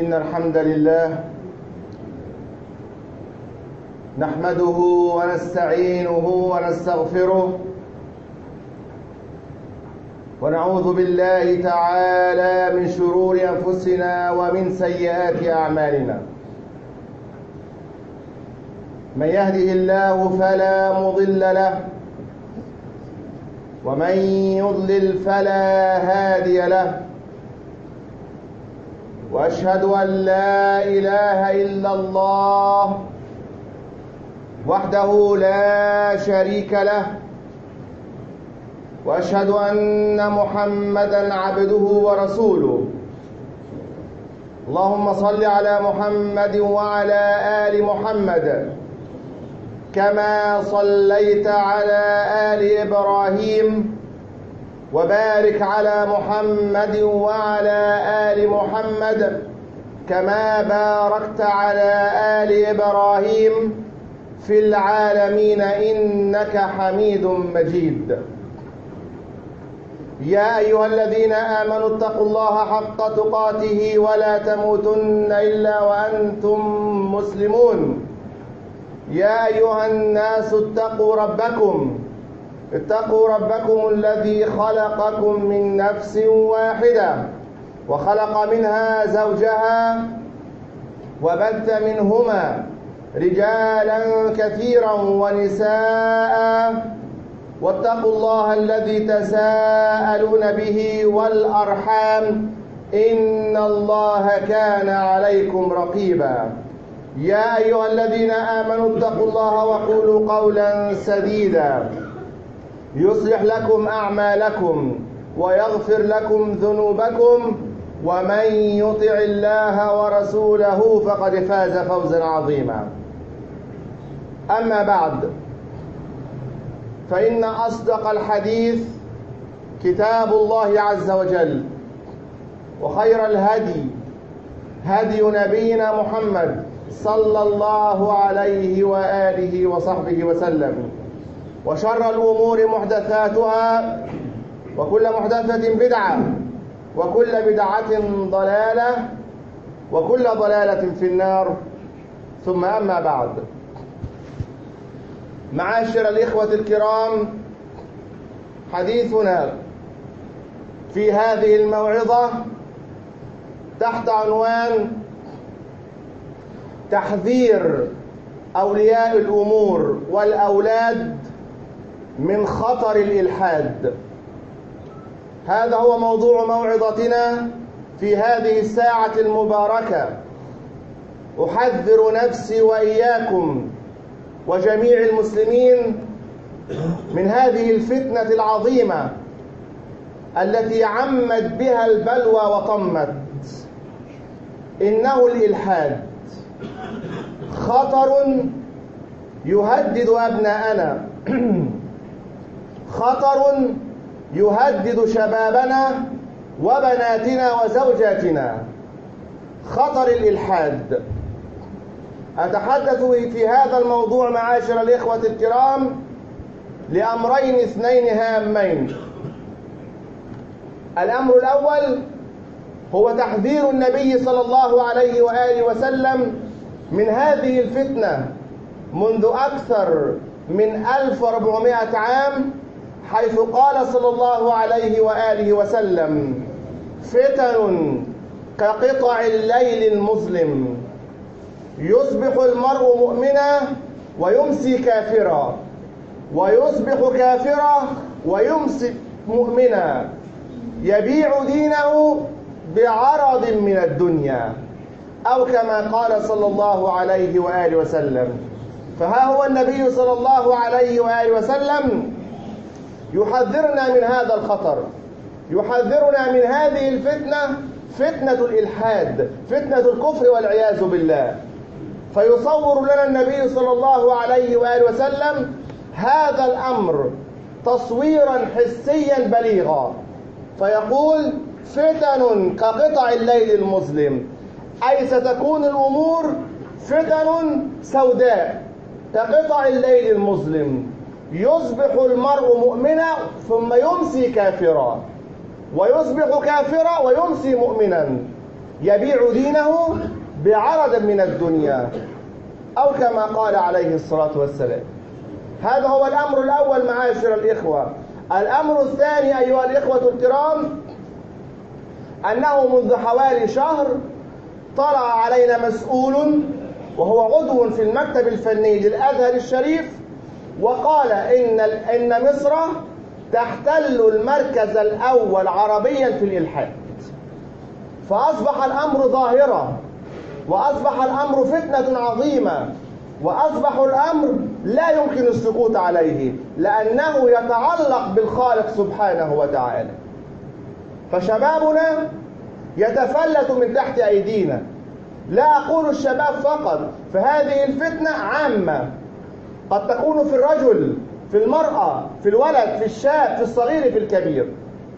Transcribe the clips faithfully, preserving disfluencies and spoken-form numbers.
إن الحمد لله نحمده ونستعينه ونستغفره ونعوذ بالله تعالى من شرور أنفسنا ومن سيئات أعمالنا. من يهده الله فلا مضل له ومن يضلل فلا هادي له، وأشهد أن لا إله إلا الله وحده لا شريك له، وأشهد أن محمدًا عبده ورسوله. اللهم صل على محمد وعلى آل محمد كما صليت على آل إبراهيم، وبارك على محمد وعلى آل محمد كما باركت على آل إبراهيم في العالمين إنك حميد مجيد. يا أيها الذين آمنوا اتقوا الله حق تقاته ولا تموتن إلا وأنتم مسلمون. يا أيها الناس اتقوا ربكم اتقوا ربكم الذي خلقكم من نفس واحدة وخلق منها زوجها وبث منهما رجالا كثيرا ونساء، واتقوا الله الذي تساءلون به والأرحام إن الله كان عليكم رقيبا. يا أيها الذين آمنوا اتقوا الله وقولوا قولا سديدا يصلح لكم أعمالكم ويغفر لكم ذنوبكم، ومن يطع الله ورسوله فقد فاز فوزا عظيما. أما بعد، فإن أصدق الحديث كتاب الله عز وجل، وخير الهدي هدي نبينا محمد صلى الله عليه وآله وصحبه وسلم، وشر الأمور محدثاتها، وكل محدثة بدعة، وكل بدعة ضلالة، وكل ضلالة في النار. ثم أما بعد، معاشر الإخوة الكرام، حديثنا في هذه الموعظة تحت عنوان تحذير أولياء الأمور والأولاد من خطر الإلحاد. هذا هو موضوع موعظتنا في هذه الساعة المباركة. أحذر نفسي وإياكم وجميع المسلمين من هذه الفتنة العظيمة التي عمت بها البلوى وطمت. إنه الإلحاد خطر يهدد أبناءنا، خطر يهدد شبابنا وبناتنا وزوجاتنا، خطر الإلحاد. أتحدث في هذا الموضوع معاشر الإخوة الكرام لأمرين اثنين هامين. الأمر الأول هو تحذير النبي صلى الله عليه وآله وسلم من هذه الفتنة منذ أكثر من ألف وأربعمائة عام، حيث قال صلى الله عليه وآله وسلم: فتن كقطع الليل المظلم، يصبح المرء مؤمنا ويمسي كافرا، ويصبح كافرا ويمسي مؤمنا، يبيع دينه بعرض من الدنيا، أو كما قال صلى الله عليه وآله وسلم. فها هو النبي صلى الله عليه وآله وسلم يحذرنا من هذا الخطر، يحذرنا من هذه الفتنة، فتنة الإلحاد، فتنة الكفر والعياذ بالله. فيصور لنا النبي صلى الله عليه وآله وسلم هذا الأمر تصويرا حسيا بليغا، فيقول: فتن كقطع الليل المظلم، أي ستكون الأمور فتن سوداء كقطع الليل المظلم، يصبح المرء مؤمنا ثم يمسي كافرا، ويصبح كافرا ويمسي مؤمنا، يبيع دينه بعرض من الدنيا، أو كما قال عليه الصلاة والسلام. هذا هو الأمر الأول معاشر الإخوة. الأمر الثاني أيها الإخوة الكرام، أنه منذ حوالي شهر طلع علينا مسؤول وهو عضو في المكتب الفني للأزهر الشريف، وقال إن إن مصر تحتل المركز الأول عربيا في الإلحاد. فأصبح الأمر ظاهرة، وأصبح الأمر فتنة عظيمة، وأصبح الأمر لا يمكن السكوت عليه، لأنه يتعلق بالخالق سبحانه وتعالى. فشبابنا يتفلت من تحت أيدينا. لا أقول الشباب فقط، فهذه الفتنة عامة، قد تكون في الرجل، في المرأة، في الولد، في الشاب، في الصغير، في الكبير.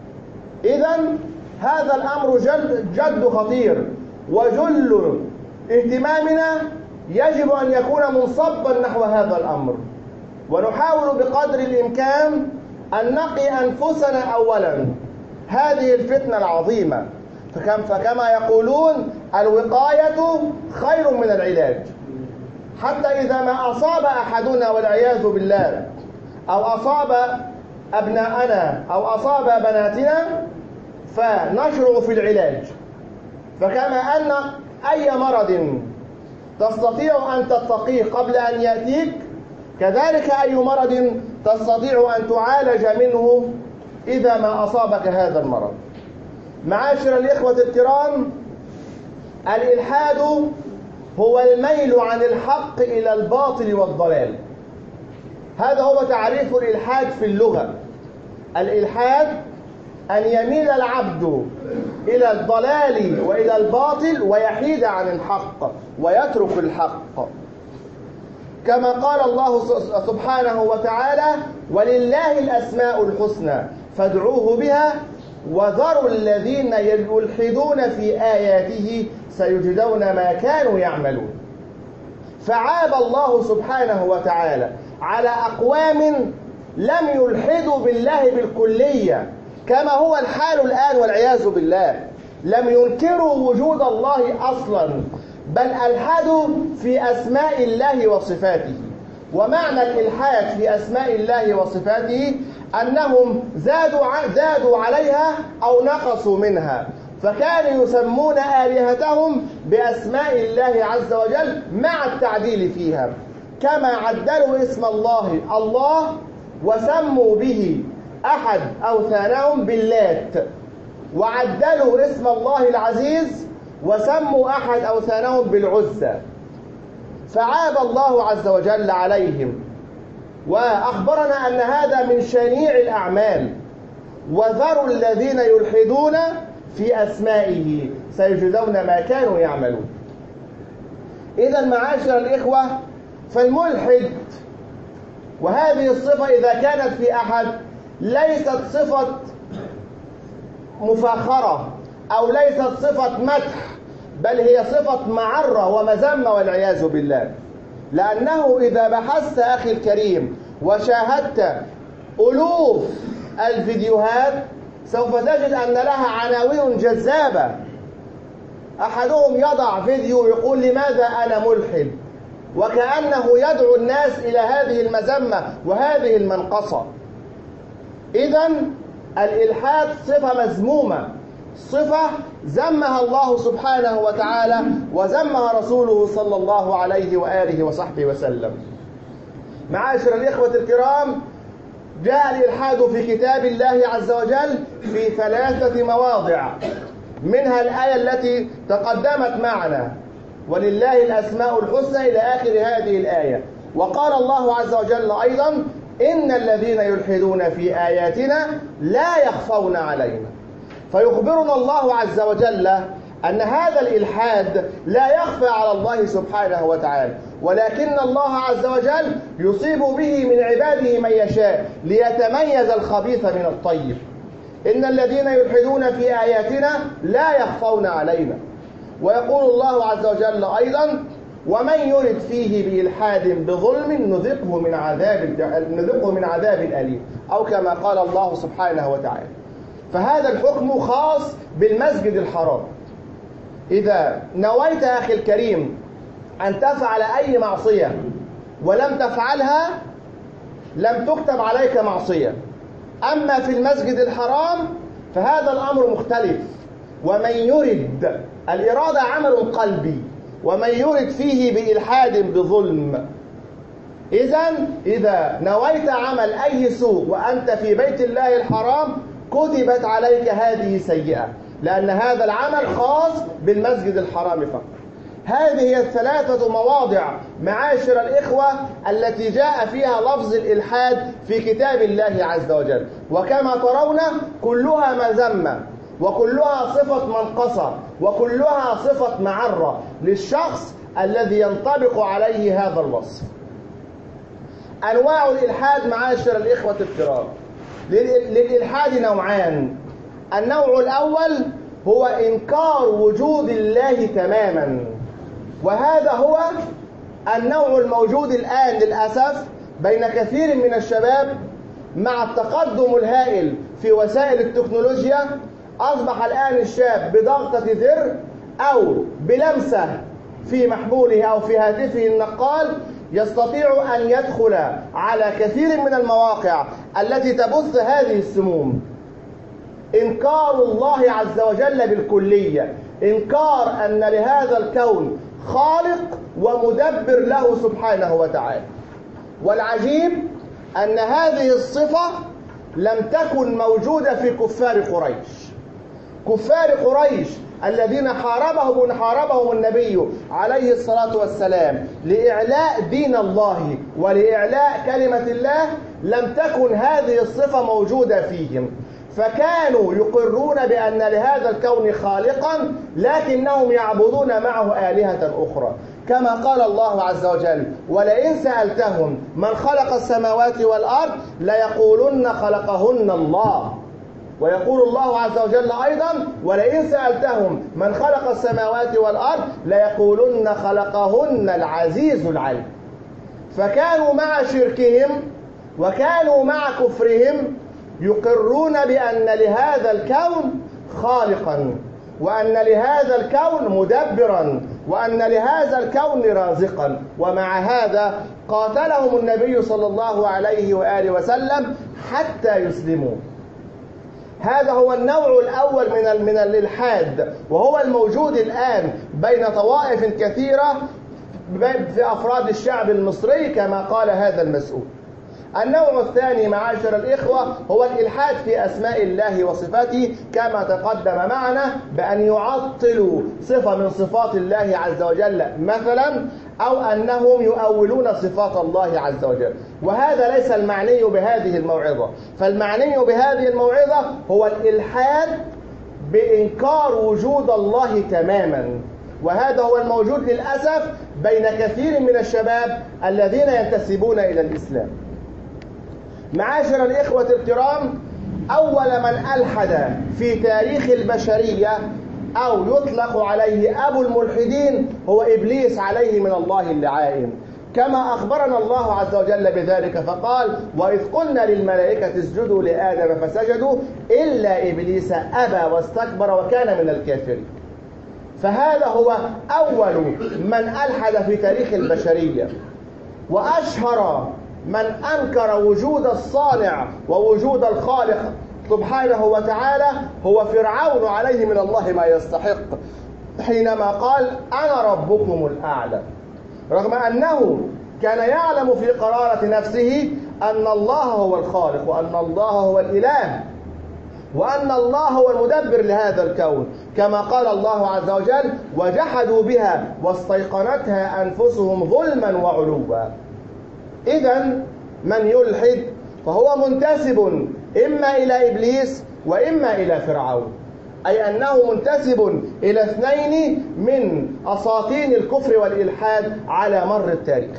إذن هذا الأمر جد, جد خطير، وجل اهتمامنا يجب أن يكون منصبا نحو هذا الأمر، ونحاول بقدر الإمكان أن نقي أنفسنا أولا هذه الفتنة العظيمة. فكم فكما يقولون الوقاية خير من العلاج. حتى إذا ما أصاب أحدنا والعياذ بالله، أو أصاب أبناءنا أو أصاب بناتنا، فنشرع في العلاج. فكما أن أي مرض تستطيع أن تتقيه قبل أن يأتيك، كذلك أي مرض تستطيع أن تعالج منه إذا ما أصابك هذا المرض. معاشر الإخوة الكرام، الإلحاد هو الميل عن الحق إلى الباطل والضلال. هذا هو تعريف الإلحاد في اللغة. الإلحاد أن يميل العبد إلى الضلال وإلى الباطل ويحيد عن الحق ويترك الحق، كما قال الله سبحانه وتعالى: ولله الأسماء الحسنى فادعوه بها وذروا الذين يلحدون في آياته سيجزون ما كانوا يعملون. فعاب الله سبحانه وتعالى على أقوام لم يلحدوا بالله بالكلية، كما هو الحال الآن والعياذ بالله. لم ينكروا وجود الله أصلا، بل ألحدوا في أسماء الله وصفاته. ومعنى الإلحاد في أسماء الله وصفاته أنهم زادوا زادوا عليها أو نقصوا منها، فكانوا يسمون آلهتهم بأسماء الله عز وجل مع التعديل فيها، كما عدلوا اسم الله الله وسموا به أحد أوثانهم باللات، وعدلوا اسم الله العزيز وسموا أحد أوثانهم بالعزى. فعاب الله عز وجل عليهم وأخبرنا أن هذا من شنيع الأعمال. وذروا الذين يلحدون في أسمائه سيجزون ما كانوا يعملون. إذا معاشر الإخوة، فالملحد، وهذه الصفة إذا كانت في أحد ليست صفة مفاخرة أو ليست صفة مدح، بل هي صفة معرة ومذمة والعياذ بالله. لأنه إذا بحثت أخي الكريم وشاهدت ألوف الفيديوهات سوف تجد أن لها عناوين جذابة. أحدهم يضع فيديو يقول: لماذا أنا ملحد؟ وكأنه يدعو الناس إلى هذه المذمة وهذه المنقصة. إذن الإلحاد صفة مذمومة، صفة ذمها الله سبحانه وتعالى وذمها رسوله صلى الله عليه وآله وصحبه وسلم. معاشر الإخوة الكرام، جاء الإلحاد في كتاب الله عز وجل في ثلاثة مواضع، منها الآية التي تقدمت معنا: ولله الأسماء الحسنى، إلى آخر هذه الآية. وقال الله عز وجل أيضا: إن الذين يلحدون في آياتنا لا يخفون علينا. فيخبرنا الله عز وجل أن هذا الإلحاد لا يخفى على الله سبحانه وتعالى، ولكن الله عز وجل يصيب به من عباده من يشاء ليتميز الخبيث من الطيب. إن الذين يلحدون في آياتنا لا يخفون علينا. ويقول الله عز وجل أيضا: ومن يرد فيه بإلحاد بظلم نذقه من عذاب نذقه من عذاب أليم، أو كما قال الله سبحانه وتعالى. فهذا الحكم خاص بالمسجد الحرام. إذا نويت أخي الكريم أن تفعل أي معصية ولم تفعلها لم تكتب عليك معصية. أما في المسجد الحرام فهذا الأمر مختلف، ومن يرد، الإرادة عمل قلبي، ومن يرد فيه بإلحاد بظلم. إذن إذا نويت عمل أي سوء وأنت في بيت الله الحرام كتبت عليك هذه سيئة، لأن هذا العمل خاص بالمسجد الحرام فقط. هذه هي الثلاثة مواضع معاشر الإخوة التي جاء فيها لفظ الإلحاد في كتاب الله عز وجل، وكما ترون كلها مذمة، وكلها صفة منقصة، وكلها صفة معرة للشخص الذي ينطبق عليه هذا الوصف. أنواع الإلحاد معاشر الإخوة الكرام، للإلحاد نوعان. النوع الأول هو إنكار وجود الله تماما، وهذا هو النوع الموجود الآن للأسف بين كثير من الشباب. مع التقدم الهائل في وسائل التكنولوجيا أصبح الآن الشاب بضغطة زر أو بلمسة في محموله أو في هاتفه النقال يستطيع أن يدخل على كثير من المواقع التي تبث هذه السموم. إنكار الله عز وجل بالكلية، إنكار أن لهذا الكون خالق ومدبر له سبحانه وتعالى. والعجيب أن هذه الصفة لم تكن موجودة في كفار قريش. كفار قريش الذين حاربهم حاربهم النبي عليه الصلاة والسلام لإعلاء دين الله ولإعلاء كلمة الله، لم تكن هذه الصفة موجودة فيهم، فكانوا يقرون بأن لهذا الكون خالقا لكنهم يعبدون معه آلهة أخرى، كما قال الله عز وجل: ولئن سألتهم من خلق السماوات والأرض ليقولن خلقهن الله. ويقول الله عز وجل أيضا: ولئن سألتهم من خلق السماوات والأرض ليقولن خلقهن العزيز العليم. فكانوا مع شركهم وكانوا مع كفرهم يقرون بأن لهذا الكون خالقا، وأن لهذا الكون مدبرا، وأن لهذا الكون رازقا. ومع هذا قاتلهم النبي صلى الله عليه وآله وسلم حتى يسلموا. هذا هو النوع الأول من من الإلحاد، وهو الموجود الآن بين طوائف كثيرة في أفراد الشعب المصري كما قال هذا المسؤول. النوع الثاني معاشر الإخوة هو الإلحاد في أسماء الله وصفاته، كما تقدم معنا بأن يعطلوا صفة من صفات الله عز وجل مثلا، أو أنهم يؤولون صفات الله عز وجل. وهذا ليس المعني بهذه الموعظة، فالمعني بهذه الموعظة هو الإلحاد بإنكار وجود الله تماما، وهذا هو الموجود للأسف بين كثير من الشباب الذين ينتسبون إلى الإسلام. معاشر الإخوة الكرام، أول من ألحد في تاريخ البشرية أو يطلق عليه أبو الملحدين هو إبليس عليه من الله اللعائن، كما أخبرنا الله عز وجل بذلك فقال: وإذ قلنا للملائكة اسجدوا لآدم فسجدوا إلا إبليس أبى واستكبر وكان من الكافرين. فهذا هو أول من ألحد في تاريخ البشرية. وأشهر من أنكر وجود الصانع ووجود الخالق سبحانه وتعالى هو فرعون عليه من الله ما يستحق، حينما قال: أنا ربكم الأعلى، رغم أنه كان يعلم في قرارة نفسه أن الله هو الخالق، وأن الله هو الإله، وأن الله هو المدبر لهذا الكون، كما قال الله عز وجل: وجحدوا بها واستيقنتها أنفسهم ظلما وعلوا. إذن من يلحد فهو منتسب إما إلى إبليس وإما إلى فرعون، أي أنه منتسب إلى اثنين من أساطين الكفر والإلحاد على مر التاريخ.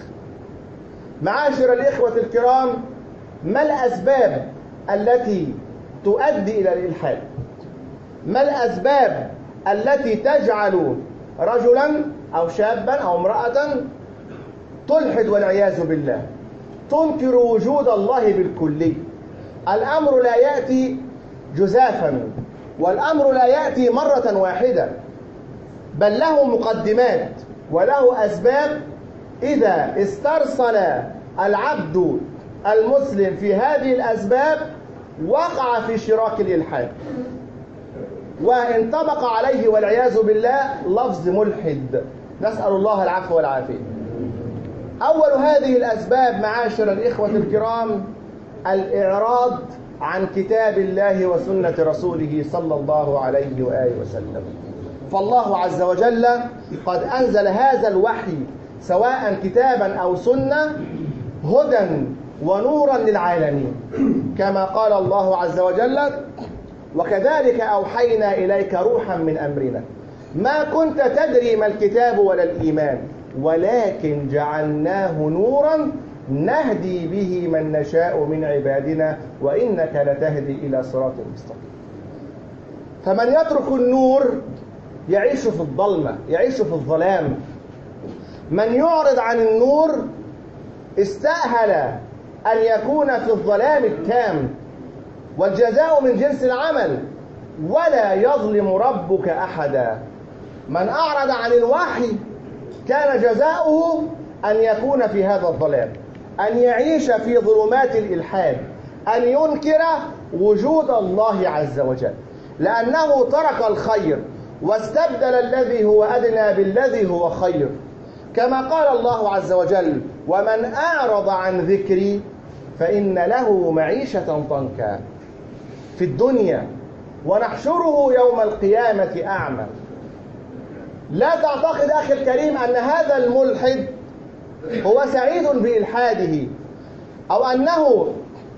معاشر الإخوة الكرام، ما الأسباب التي تؤدي إلى الإلحاد؟ ما الأسباب التي تجعل رجلا أو شابا أو امرأة تلحد والعياذ بالله، تنكر وجود الله بالكلي؟ الأمر لا يأتي جزافا، والأمر لا يأتي مرة واحدة. بل له مقدمات وله أسباب. إذا استرسل العبد المسلم في هذه الأسباب وقع في شراك الإلحاد، وانطبق عليه والعياذ بالله لفظ ملحد، نسأل الله العفو والعافية. أول هذه الأسباب معاشر الإخوة الكرام الإعراض عن كتاب الله وسنة رسوله صلى الله عليه وآله وسلم. فالله عز وجل قد أنزل هذا الوحي سواء كتابا أو سنة هدى ونورا للعالمين، كما قال الله عز وجل: وكذلك أوحينا إليك روحا من أمرنا ما كنت تدري ما الكتاب ولا الإيمان ولكن جعلناه نورا نهدي به من نشاء من عبادنا وإنك لتهدي إلى صراط مستقيم. فمن يترك النور يعيش في الظلمة، يعيش في الظلام. من يعرض عن النور استأهل أن يكون في الظلام التام، والجزاء من جنس العمل ولا يظلم ربك أحدا. من أعرض عن الوحي كان جزاؤه أن يكون في هذا الظلام، أن يعيش في ظلمات الإلحاد، أن ينكر وجود الله عز وجل، لأنه ترك الخير واستبدل الذي هو أدنى بالذي هو خير، كما قال الله عز وجل: ومن أعرض عن ذكري فإن له معيشة ضنكا في الدنيا ونحشره يوم القيامة أعمى. لا تعتقد أخي الكريم أن هذا الملحد هو سعيد بإلحاده أو أنه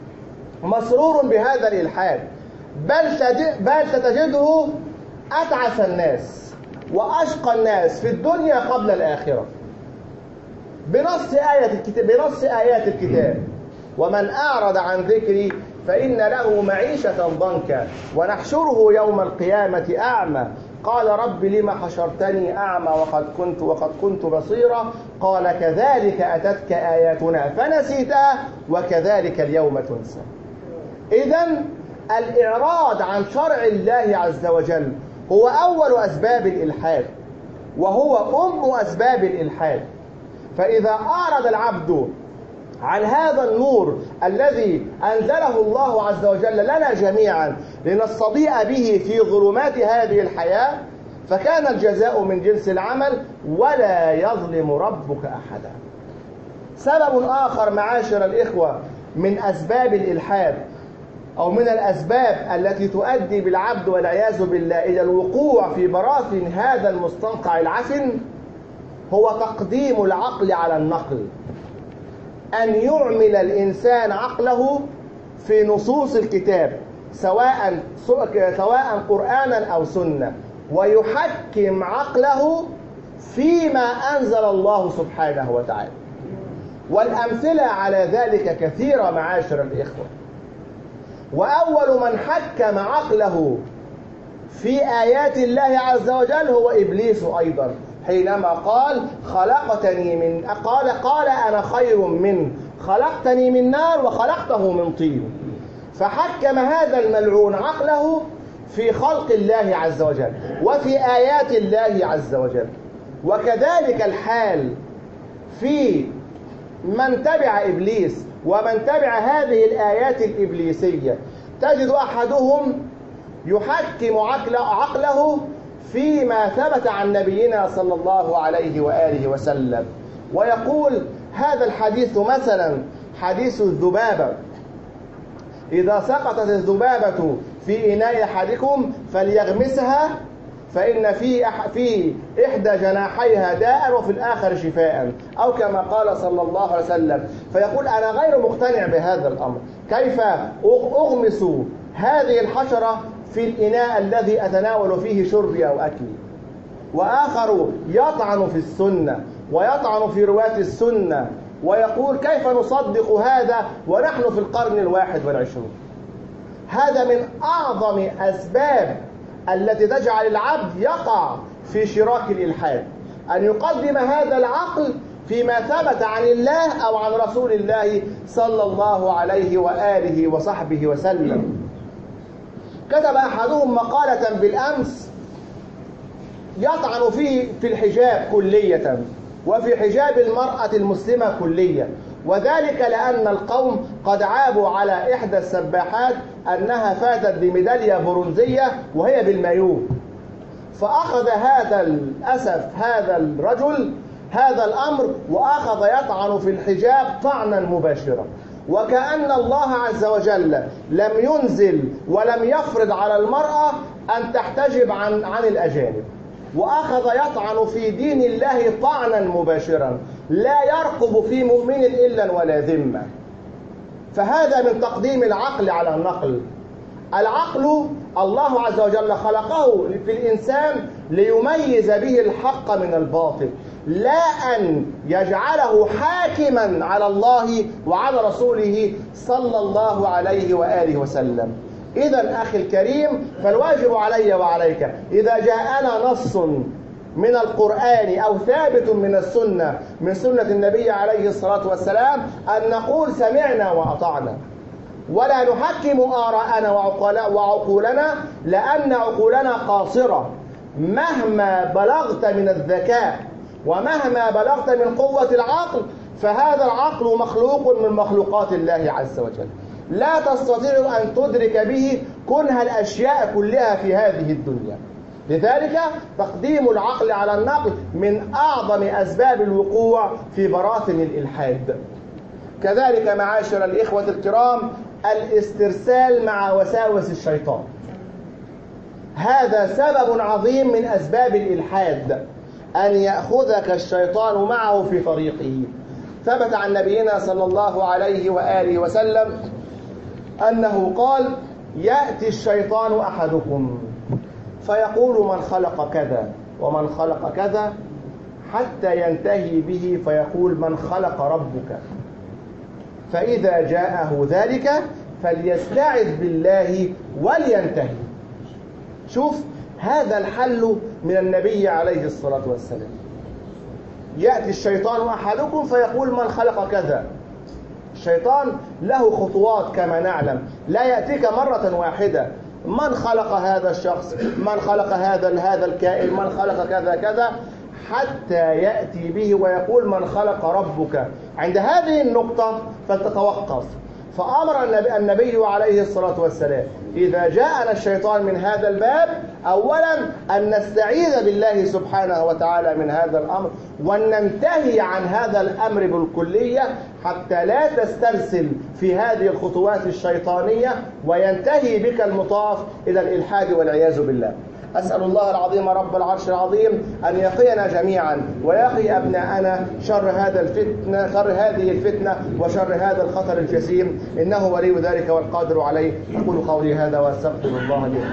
مسرور بهذا الإلحاد، بل بل ستجده أتعس الناس وأشقى الناس في الدنيا قبل الآخرة، بنص آية الكتاب بنص آيات الكتاب: ومن أعرض عن ذكري فإن له معيشة ضنكا ونحشره يوم القيامة أعمى قال رب لم حشرتني أعمى وقد كنت وقد كنت بصيرا قال كذلك أتتك آياتنا فنسيتها وكذلك اليوم تنسى. إذن الإعراض عن شرع الله عز وجل هو أول أسباب الإلحاد وهو أم أسباب الإلحاد. فإذا أعرض العبد عن هذا النور الذي أنزله الله عز وجل لنا جميعا لنستضيء به في ظلمات هذه الحياة فكان الجزاء من جنس العمل ولا يظلم ربك أحدا. سبب آخر معاشر الإخوة من أسباب الإلحاد أو من الأسباب التي تؤدي بالعبد والعياذ بالله إلى الوقوع في براثن هذا المستنقع العفن هو تقديم العقل على النقل، أن يعمل الإنسان عقله في نصوص الكتاب سواء سواء قرآنا أو سنة ويحكم عقله فيما أنزل الله سبحانه وتعالى. والأمثلة على ذلك كثيرة معاشر الإخوة. وأول من حكم عقله في آيات الله عز وجل هو إبليس أيضا، حينما قال خلقتني من قال قال أنا خير منه خلقتني من نار وخلقته من طين، فحكم هذا الملعون عقله في خلق الله عز وجل وفي آيات الله عز وجل. وكذلك الحال في من تبع إبليس ومن تبع هذه الآيات الإبليسية، تجد أحدهم يحكم عقله فيما ثبت عن نبينا صلى الله عليه وآله وسلم ويقول هذا الحديث مثلا حديث الذبابة: إذا سقطت الذبابة في إناء أحدكم فليغمسها فإن في في إحدى جناحيها داء وفي الآخر شفاء، أو كما قال صلى الله عليه وسلم. فيقول أنا غير مقتنع بهذا الأمر، كيف أغمس هذه الحشرة في الإناء الذي أتناول فيه شربي أو أكلي؟ وآخر يطعن في السنة ويطعن في رواة السنة ويقول كيف نصدق هذا ونحن في القرن الواحد والعشرون. هذا من أعظم أسباب التي تجعل العبد يقع في شراك الإلحاد، أن يقدم هذا العقل فيما ثبت عن الله أو عن رسول الله صلى الله عليه وآله وصحبه وسلم. كتب أحدهم مقالة بالأمس يطعن فيه في الحجاب كلية وفي حجاب المرأة المسلمة كلية، وذلك لأن القوم قد عابوا على إحدى السباحات أنها فاتت بميدالية برونزية وهي بالمايوه، فأخذ هذا الأسف هذا الرجل هذا الأمر وأخذ يطعن في الحجاب طعنا مباشرا، وكأن الله عز وجل لم ينزل ولم يفرض على المرأة أن تحتجب عن عن الأجانب، وأخذ يطعن في دين الله طعنا مباشرا لا يرقب في مؤمن إلا ولا ذمة. فهذا من تقديم العقل على النقل. العقل الله عز وجل خلقه في الإنسان ليميز به الحق من الباطل، لا أن يجعله حاكما على الله وعلى رسوله صلى الله عليه وآله وسلم. إذا أخي الكريم، فالواجب علي وعليك إذا جاءنا نص من القرآن أو ثابت من السنة من سنة النبي عليه الصلاة والسلام أن نقول سمعنا وأطعنا، ولا نحكم آراءنا وعقولنا، لأن عقولنا قاصرة. مهما بلغت من الذكاء ومهما بلغت من قوة العقل فهذا العقل مخلوق من مخلوقات الله عز وجل، لا تستطيع أن تدرك به كنه الأشياء كلها في هذه الدنيا. لذلك تقديم العقل على النقل من أعظم أسباب الوقوع في براثن الإلحاد. كذلك معاشر الإخوة الكرام الاسترسال مع وساوس الشيطان، هذا سبب عظيم من أسباب الإلحاد، أن يأخذك الشيطان معه في طريقه. ثبت عن نبينا صلى الله عليه وآله وسلم أنه قال: يأتي الشيطان أحدكم فيقول من خلق كذا ومن خلق كذا، حتى ينتهي به فيقول من خلق ربك، فإذا جاءه ذلك فليستعذ بالله ولينتهي. شوف هذا الحل من النبي عليه الصلاة والسلام. يأتي الشيطان أحدكم فيقول من خلق كذا. الشيطان له خطوات كما نعلم، لا يأتيك مرة واحدة. من خلق هذا الشخص، من خلق هذا هذا الكائن، من خلق كذا كذا، حتى يأتي به ويقول من خلق ربك. عند هذه النقطة فلتتوقف. فأمر النبي عليه الصلاة والسلام إذا جاءنا الشيطان من هذا الباب أولا أن نستعيذ بالله سبحانه وتعالى من هذا الأمر، وأن ننتهي عن هذا الأمر بالكلية حتى لا تسترسل في هذه الخطوات الشيطانية وينتهي بك المطاف إلى الإلحاد والعياذ بالله. أسأل الله العظيم رب العرش العظيم أن يقينا جميعا ويقي أبناءنا شر هذا الفتنة شر هذه الفتنة وشر هذا الخطر الجسيم، إنه ولي ذلك والقادر عليه. أقول قولي هذا وأستغفر الله لي.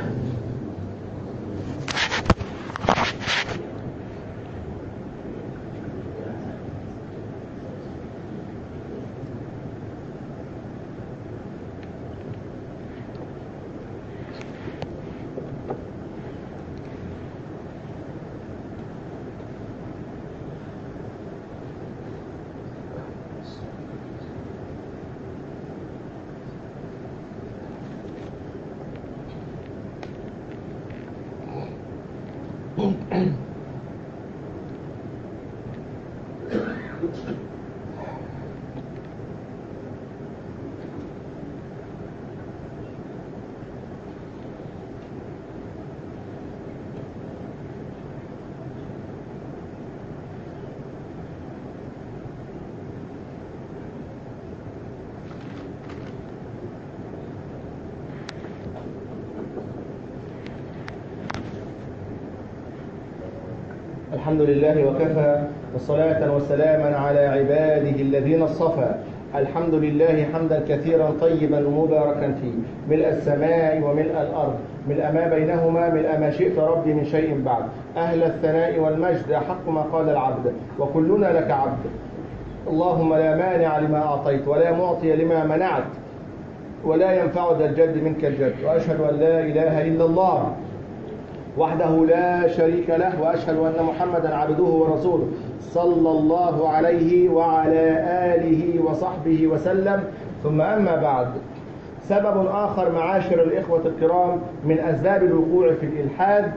الحمد لله وكفى، والصلاة والسلاما على عباده الذين اصطفى. الحمد لله حمدا كثيرا طيبا مباركا فيه، ملء السماء وملء الأرض، ملء ما بينهما، ملء ما شئت ربي من شيء بعد. أهل الثناء والمجد حق ما قال العبد، وكلنا لك عبد. اللهم لا مانع لما أعطيت ولا معطي لما منعت ولا ينفع ذا الجد منك الجد، وأشهد أن لا إله إلا الله وحده لا شريك له، وأشهد أن محمدا عبده ورسوله صلى الله عليه وعلى آله وصحبه وسلم. ثم أما بعد، سبب آخر معاشر الإخوة الكرام من أسباب الوقوع في الإلحاد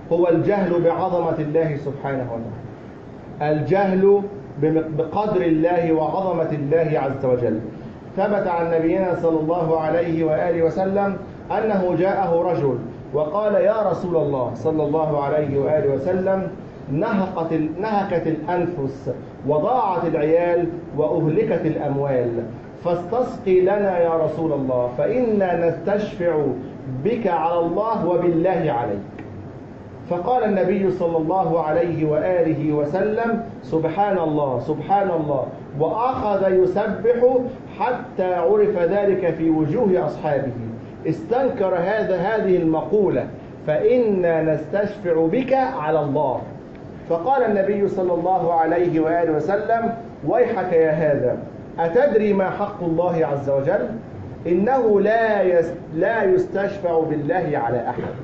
هو الجهل بعظمة الله سبحانه وتعالى، الجهل بقدر الله وعظمة الله عز وجل. ثبت عن نبينا صلى الله عليه وآله وسلم أنه جاءه رجل وقال: يا رسول الله صلى الله عليه وآله وسلم، نهقت نهكت الأنفس وضاعت العيال وأهلكت الأموال، فاستسقي لنا يا رسول الله، فإنا نستشفع بك على الله وبالله عليك. فقال النبي صلى الله عليه وآله وسلم: سبحان الله سبحان الله، وأخذ يسبح حتى عرف ذلك في وجوه أصحابه. استنكر هذا هذه المقولة: فإنا نستشفع بك على الله. فقال النبي صلى الله عليه وآله وسلم: ويحك يا هذا، أتدري ما حق الله عز وجل؟ إنه لا لا يستشفع بالله على أحد.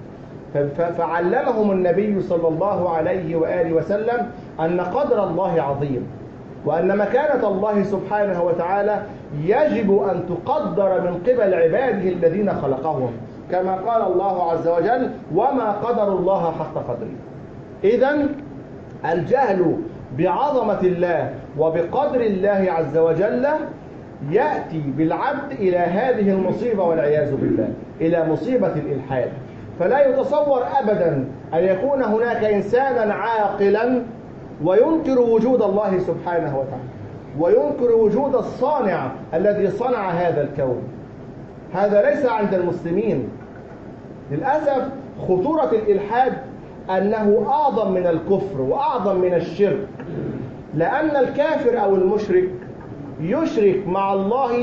فعلمهم النبي صلى الله عليه وآله وسلم أن قدر الله عظيم، وأن مكانة الله سبحانه وتعالى يجب أن تقدر من قبل عباده الذين خلقهم، كما قال الله عز وجل: وما قدر الله حق قدره. إذن الجهل بعظمة الله وبقدر الله عز وجل يأتي بالعبد إلى هذه المصيبة والعياذ بالله، إلى مصيبة الإلحاد. فلا يتصور أبدا أن يكون هناك إنسانا عاقلا وينكر وجود الله سبحانه وتعالى، وينكر وجود الصانع الذي صنع هذا الكون. هذا ليس عند المسلمين. للأسف خطورة الإلحاد أنه أعظم من الكفر وأعظم من الشرك، لأن الكافر أو المشرك يشرك مع الله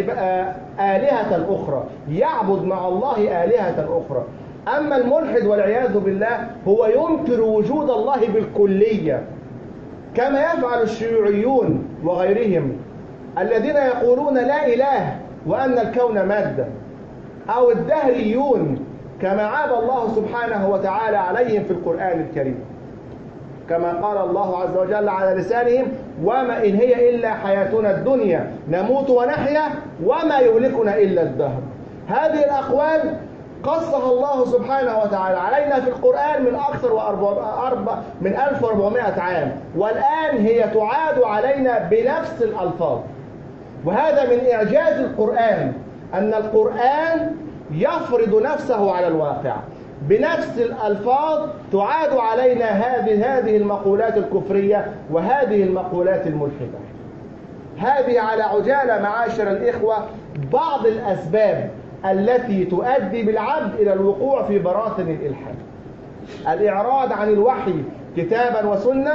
آلهة أخرى، يعبد مع الله آلهة أخرى. أما الملحد والعياذ بالله هو ينكر وجود الله بالكلية، كما يفعل الشيوعيون وغيرهم الذين يقولون لا إله وأن الكون مادة، أو الدهريون كما عاب الله سبحانه وتعالى عليهم في القرآن الكريم، كما قال الله عز وجل على لسانهم: وما إن هي إلا حياتنا الدنيا نموت ونحيا وما يهلكنا إلا الدهر. هذه الأقوال قصها الله سبحانه وتعالى علينا في القرآن من أكثر من ألف وأربعمائة عام، والآن هي تعاد علينا بنفس الألفاظ. وهذا من إعجاز القرآن، أن القرآن يفرض نفسه على الواقع بنفس الألفاظ، تعاد علينا هذه هذه المقولات الكفرية وهذه المقولات الملحدة. هذه على عجالة معاشر الإخوة بعض الأسباب التي تؤدي بالعبد إلى الوقوع في براثن الإلحاد: الإعراض عن الوحي كتابا وسنة،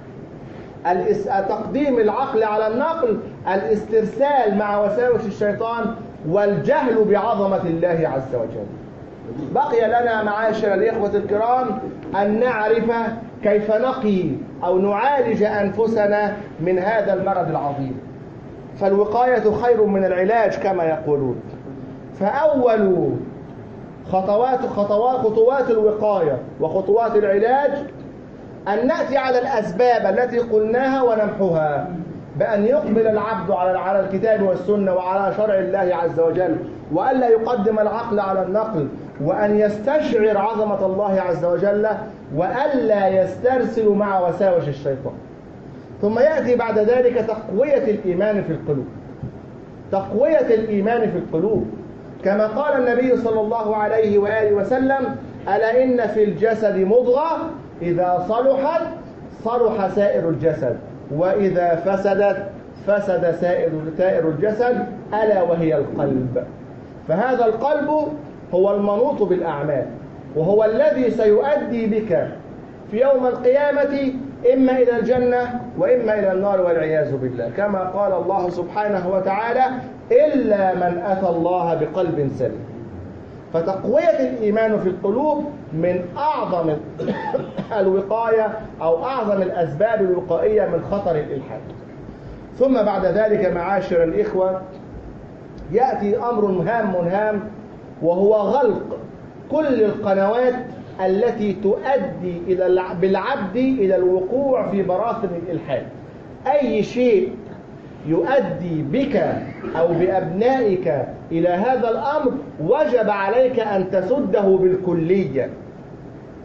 تقديم العقل على النقل، الاسترسال مع وساوس الشيطان، والجهل بعظمة الله عز وجل. بقي لنا معاشر الإخوة الكرام أن نعرف كيف نقي أو نعالج أنفسنا من هذا المرض العظيم. فالوقاية خير من العلاج كما يقولون. فأول خطوات خطوات خطوات الوقاية وخطوات العلاج أن نأتي على الأسباب التي قلناها ونمحوها، بأن يقبل العبد على على الكتاب والسنة وعلى شرع الله عز وجل، وألا يقدم العقل على النقل، وأن يستشعر عظمة الله عز وجل، وألا يسترسل مع وساوس الشيطان. ثم يأتي بعد ذلك تقوية الإيمان في القلوب، تقوية الإيمان في القلوب، كما قال النبي صلى الله عليه وآله وسلم: ألا إن في الجسد مضغة إذا صلحت صلح سائر الجسد، وإذا فسدت فسد سائر سائر الجسد، ألا وهي القلب. فهذا القلب هو المنوط بالأعمال، وهو الذي سيؤدي بك في يوم القيامة إما إلى الجنة وإما إلى النار والعياذ بالله، كما قال الله سبحانه وتعالى: إلا من أتى الله بقلب سليم. فتقوية الإيمان في القلوب من أعظم الوقاية أو أعظم الأسباب الوقائية من خطر الإلحاد. ثم بعد ذلك معاشر الإخوة يأتي أمر هام هام، وهو غلق كل القنوات التي تؤدي إلى بالعبد إلى الوقوع في براثن الإلحاد. أي شيء يؤدي بك أو بأبنائك إلى هذا الأمر وجب عليك أن تسده بالكلية.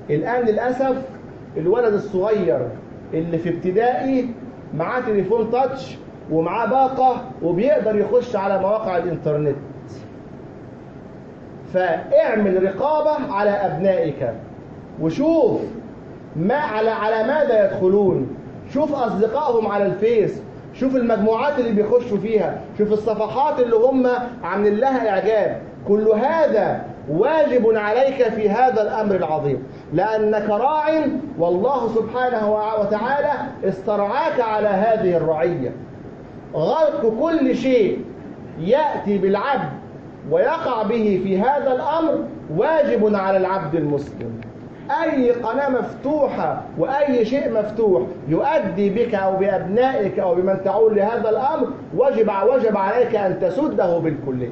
الآن للأسف الولد الصغير اللي في ابتدائي معاه تليفون تاتش ومعاه باقة وبيقدر يخش على مواقع الإنترنت. فاعمل رقابة على أبنائك وشوف ما على على ماذا يدخلون، شوف أصدقائهم على الفيس، شوف المجموعات اللي بيخشوا فيها، شوف الصفحات اللي هم عاملين لها إعجاب. كل هذا واجب عليك في هذا الأمر العظيم، لأنك راع والله سبحانه وتعالى استرعاك على هذه الرعية. غلق كل شيء يأتي بالعبد ويقع به في هذا الأمر واجب على العبد المسلم. أي قناة مفتوحة وأي شيء مفتوح يؤدي بك أو بأبنائك أو بمن تعول لهذا الأمر وجب وجب عليك أن تسده بالكلية.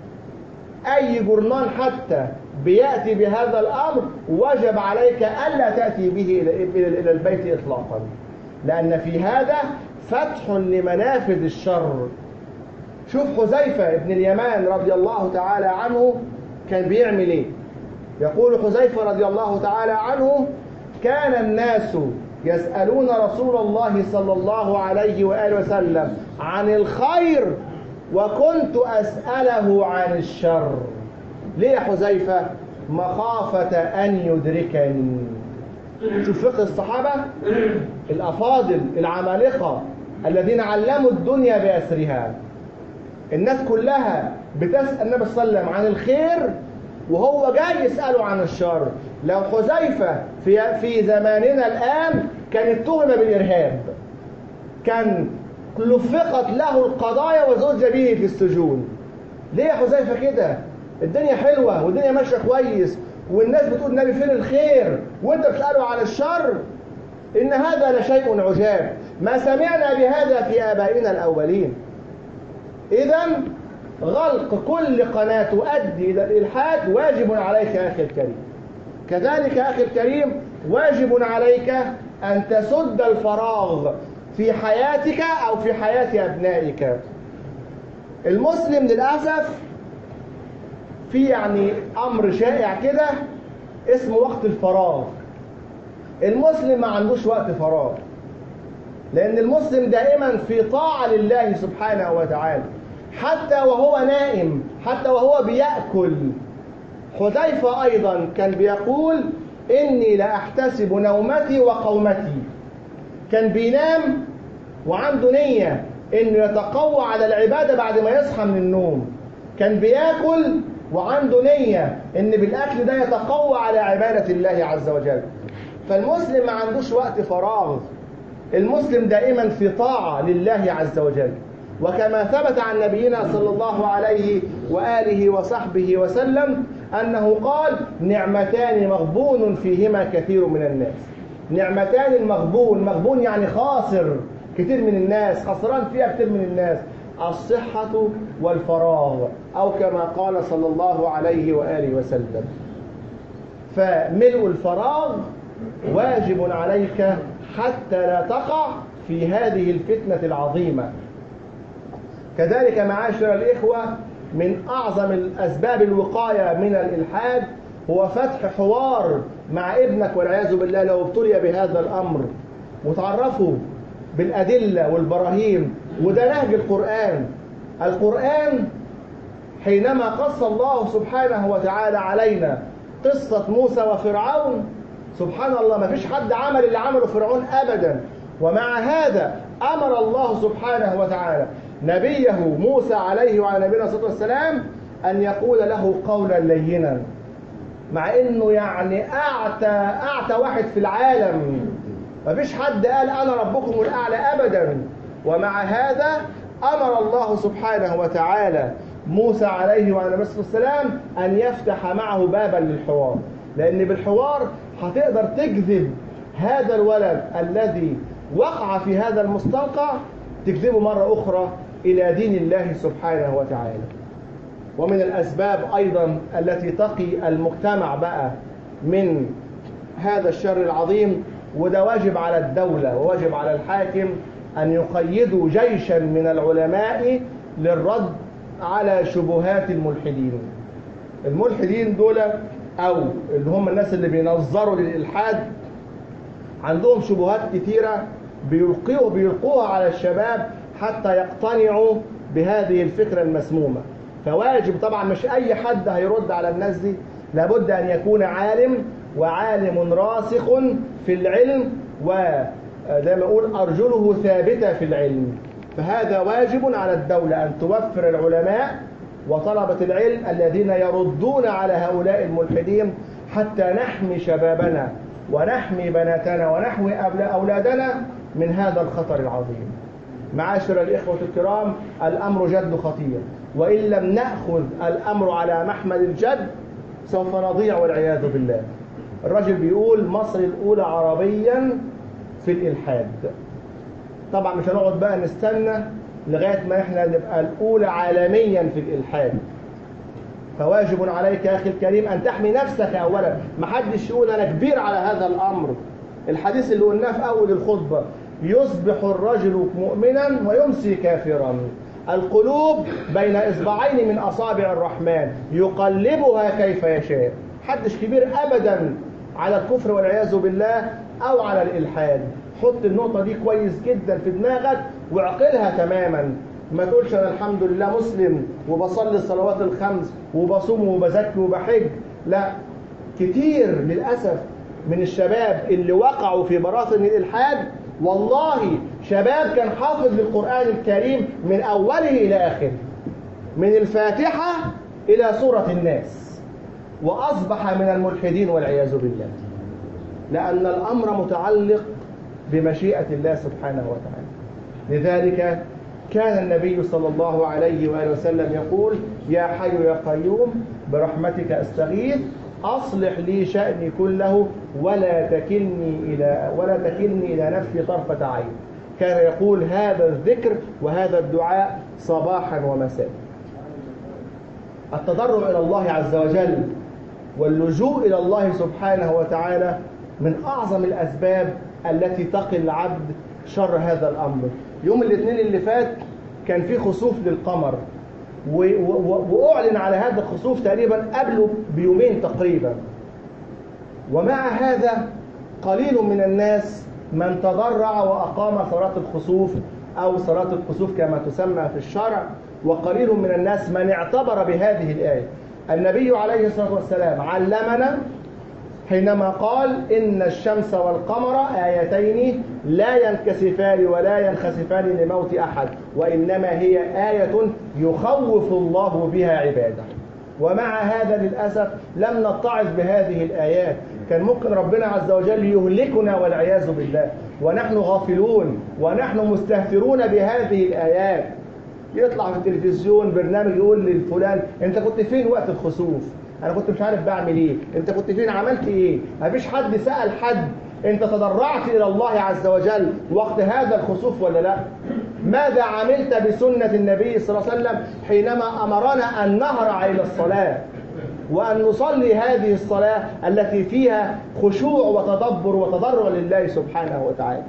أي جرنان حتى بيأتي بهذا الأمر وجب عليك ألا تأتي به إلى البيت إطلاقا، لأن في هذا فتح لمنافذ الشر. شوف حذيفة بن اليمان رضي الله تعالى عنه كان بيعمل إيه. يقول حذيفة رضي الله تعالى عنه: كان الناس يسألون رسول الله صلى الله عليه وآله وسلم عن الخير وكنت أسأله عن الشر. ليه يا حذيفة؟ مخافة أن يدركني. شوف فقه الصحابة الأفاضل العمالقة الذين علموا الدنيا بأسرها. الناس كلها بتسأل النبي صلى الله عليه وسلم عن الخير وهو جاي يسأله عن الشر. لو حذيفة في في زماننا الآن كان اتهم بالإرهاب، كان لفقت له القضايا وزوج به في السجون. ليه يا حذيفة كده؟ الدنيا حلوة والدنيا ماشية كويس والناس بتقول النبي فين الخير وانت بتسأله عن الشر؟ إن هذا لشيء عجاب، ما سمعنا بهذا في آبائنا الأولين. إذن غلق كل قناة تؤدي إلى الإلحاد واجب عليك يا أخي الكريم. كذلك يا أخي الكريم واجب عليك أن تسد الفراغ في حياتك أو في حياة أبنائك. المسلم للأسف في يعني أمر شائع كده اسمه وقت الفراغ. المسلم ما عندوش وقت فراغ، لأن المسلم دائما في طاعة لله سبحانه وتعالى، حتى وهو نائم، حتى وهو بيأكل. حذيفة أيضا كان بيقول: إني لأحتسب نومتي وقومتي. كان بينام وعنده نية إنه يتقوى على العبادة بعد ما يصحى من النوم. كان بيأكل وعنده نية إن بالأكل ده يتقوى على عبادة الله عز وجل. فالمسلم ما عندوش وقت فراغ، المسلم دائما في طاعة لله عز وجل. وكما ثبت عن نبينا صلى الله عليه وآله وصحبه وسلم أنه قال: نعمتان مغبون فيهما كثير من الناس. نعمتان المغبون، مغبون يعني خاسر، كثير من الناس خسران فيها كثير من الناس: الصحة والفراغ، أو كما قال صلى الله عليه وآله وسلم. فملء الفراغ واجب عليك حتى لا تقع في هذه الفتنة العظيمة. كذلك معاشر الإخوة من أعظم الأسباب الوقاية من الإلحاد هو فتح حوار مع ابنك والعياذ بالله لو ابتلي بهذا الأمر، وتعرفوا بالأدلة والبراهين. وده نهج القرآن. القرآن حينما قص الله سبحانه وتعالى علينا قصة موسى وفرعون، سبحان الله ما فيش حد عمل اللي عمله فرعون أبدا، ومع هذا أمر الله سبحانه وتعالى نبيه موسى عليه وعلى نبينا الصلاة والسلام أن يقول له قولا لينا، مع إنه يعني أعتى أعتى واحد في العالم، ما فيش حد قال أنا ربكم الأعلى أبدا. ومع هذا أمر الله سبحانه وتعالى موسى عليه وعلى نبينا الصلاة والسلام أن يفتح معه بابا للحوار، لأن بالحوار هتقدر تجذب هذا الولد الذي وقع في هذا المستنقع، تجذبه مرة أخرى إلى دين الله سبحانه وتعالى. ومن الأسباب أيضا التي تقي المجتمع بقى من هذا الشر العظيم، وده واجب على الدولة وواجب على الحاكم أن يقيدوا جيشا من العلماء للرد على شبهات الملحدين. الملحدين دول أو اللي هم الناس اللي بينظروا للإلحاد عندهم شبهات كثيرة بيلقوها بيلقوها على الشباب حتى يقتنعوا بهذه الفكرة المسمومة. فواجب طبعا، مش أي حد هيرد على الناس دي، لابد أن يكون عالم، وعالم راسخ في العلم، وزي ما أقول أرجله ثابتة في العلم. فهذا واجب على الدولة أن توفر العلماء وطلبة العلم الذين يردون على هؤلاء الملحدين حتى نحمي شبابنا ونحمي بناتنا ونحمي أولادنا من هذا الخطر العظيم. معاشر الإخوة الكرام، الأمر جد خطير، وإن لم نأخذ الأمر على محمل الجد سوف نضيع والعياذ بالله. الرجل بيقول مصر الأولى عربيا في الإلحاد. طبعا مش هنقعد بقى نستنى لغاية ما احنا نبقى الأولى عالميا في الإلحاد. فواجب عليك يا أخي الكريم أن تحمي نفسك أولا. ما حدش يقول أنا كبير على هذا الأمر. الحديث اللي قلناه في أول الخطبة، يصبح الرجل مؤمنا ويمسي كافرا. القلوب بين إصبعين من أصابع الرحمن يقلبها كيف يشاء. حدش كبير أبدا على الكفر والعياذ بالله أو على الإلحاد. حط النقطة دي كويس جدا في دماغك وعقلها تماما. ما تقولش أنا الحمد لله مسلم وبصلي الصلوات الخمس وبصوم وبزكي وبحج. لا، كتير للأسف من الشباب اللي وقعوا في براثن الإلحاد والله شباب كان حافظ للقرآن الكريم من أوله إلى آخره، من الفاتحة إلى سورة الناس، وأصبح من الملحدين والعياذ بالله، لأن الأمر متعلق بمشيئة الله سبحانه وتعالى. لذلك كان النبي صلى الله عليه وآله وسلم يقول: يا حي يا قيوم برحمتك أستغيث أصلح لي شأني كله ولا تكلني إلى ولا تكلني إلى نفسي طرفة عين. كان يقول هذا الذكر وهذا الدعاء صباحا ومساء. التضرع إلى الله عز وجل واللجوء إلى الله سبحانه وتعالى من أعظم الأسباب التي تقي العبد شر هذا الأمر. يوم الاثنين اللي فات كان في خسوف للقمر، وأعلن على هذا الخسوف تقريبا قبله بيومين تقريبا، ومع هذا قليل من الناس من تضرع وأقام صلاة الخسوف أو صلاة الكسوف كما تسمى في الشرع، وقليل من الناس من اعتبر بهذه الآية. النبي عليه الصلاة والسلام علمنا حينما قال: إن الشمس والقمر آيتين لا ينكسفان ولا ينخسفان لموت أحد، وإنما هي آية يخوف الله بها عباده. ومع هذا للأسف لم نتعظ بهذه الآيات. كان ممكن ربنا عز وجل يهلكنا والعياذ بالله ونحن غافلون ونحن مستهترون بهذه الآيات. يطلع في التلفزيون برنامج يقول للفلان: انت كنت فين وقت الخسوف؟ انا كنت مش عارف بعمل ايه، انت كنت فين عملت ايه؟ مفيش حد سأل حد انت تضرعت الى الله عز وجل وقت هذا الخسوف ولا لا؟ ماذا عملت بسنة النبي صلى الله عليه وسلم حينما امرنا ان نهرع الى الصلاة وان نصلي هذه الصلاة التي فيها خشوع وتدبر وتضرع لله سبحانه وتعالى؟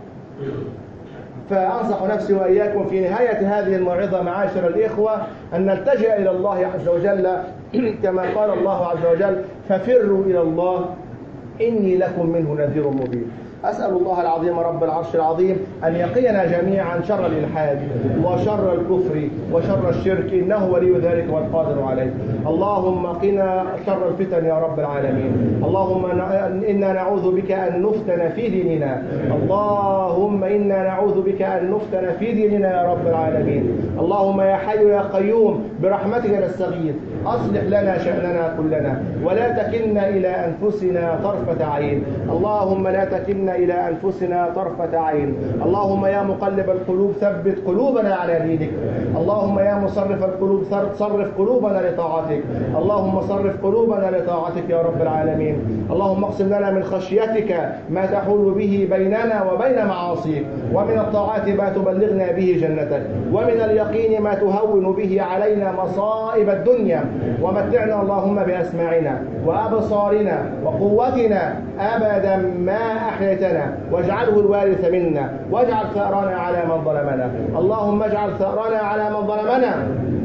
فأنصح نفسي وإياكم في نهاية هذه الموعظة معاشر الإخوة أن نلتجئ إلى الله عز وجل كما قال الله عز وجل: ففروا إلى الله إني لكم منه نذير مبين. أسأل الله العظيم رب العرش العظيم أن يقينا جميعا شر الإلحاد وشر الكفر وشر الشرك، إنه ولي ذلك والقادر عليه. اللهم قنا شر الفتن يا رب العالمين. اللهم إنا نعوذ بك أن نفتن في ديننا. اللهم إنا نعوذ بك أن نفتن في ديننا يا رب العالمين. اللهم يا حي يا قيوم برحمتك نستغيث أصلح لنا شأننا كلنا ولا تكلنا إلى أنفسنا طرفة عين. اللهم لا تكلنا إلى أنفسنا طرفة عين. اللهم يا مقلب القلوب ثبت قلوبنا على دينك. اللهم يا مصرف القلوب صرف قلوبنا لطاعتك. اللهم صرف قلوبنا لطاعتك يا رب العالمين. اللهم اقسم لنا من خشيتك ما تحول به بيننا وبين معاصيك، ومن الطاعات ما تبلغنا به جنتك، ومن اليقين ما تهون به علينا مصائب الدنيا. ومتعنا اللهم بأسماعنا وأبصارنا وقوتنا أبدا ما أحيتنا، واجعله الوارث منا، واجعل ثأرنا على من ظلمنا. اللهم اجعل ثأرنا على من ظلمنا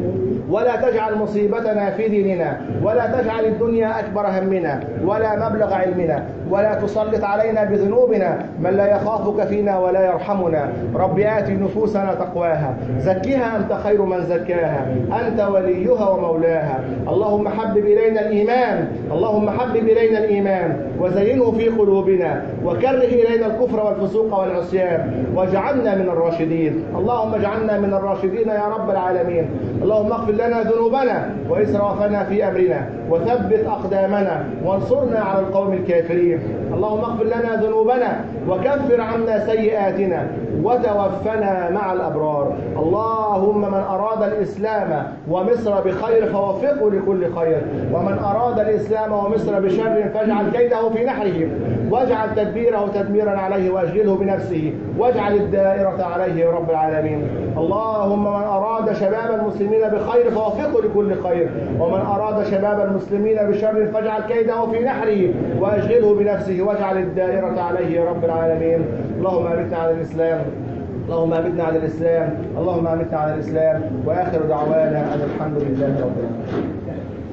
ولا تجعل مصيبتنا في ديننا، ولا تجعل الدنيا أكبر همنا ولا مبلغ علمنا، ولا تسلط علينا بذنوبنا من لا يخافك فينا ولا يرحمنا. رب آت نفوسنا تقواها، زكها أنت خير من زكاها، أنت وليها ومولاها. اللهم حبب إلينا الإيمان، اللهم حبب إلينا الإيمان وزينه في قلوبنا، وكره إلينا الكفر والفسوق والعصيان، واجعلنا من الراشدين. اللهم اجعلنا من الراشدين يا رب العالمين. اللهم اغفر لنا ذنوبنا وإسرافنا في أمرنا، وثبت أقدامنا وانصرنا على القوم الكافرين. اللهم اغفر لنا ذنوبنا وكفر عنا سيئاتنا وتوفنا مع الأبرار. اللهم من أراد الإسلام ومصر بخير فوفقه لكل خير، ومن أراد الإسلام ومصر بشر فاجعل كيده في نحره، واجعل تدبيره تدميرا عليه، وأشغله بنفسه، واجعل الدائرة عليه يا رب العالمين. اللهم من أراد شباب المسلمين بخير فوفقه لكل خير، ومن أراد شباب المسلمين بشر فاجعل كيده في نحره وأشغله بنفسه، واجعل الدائرة عليه يا رب العالمين. اللهم أمتنا على الإسلام، اللهم أمتنا على الإسلام، اللهم أمتنا على الإسلام. وآخر دعوانا أن الحمد لله رب العالمين.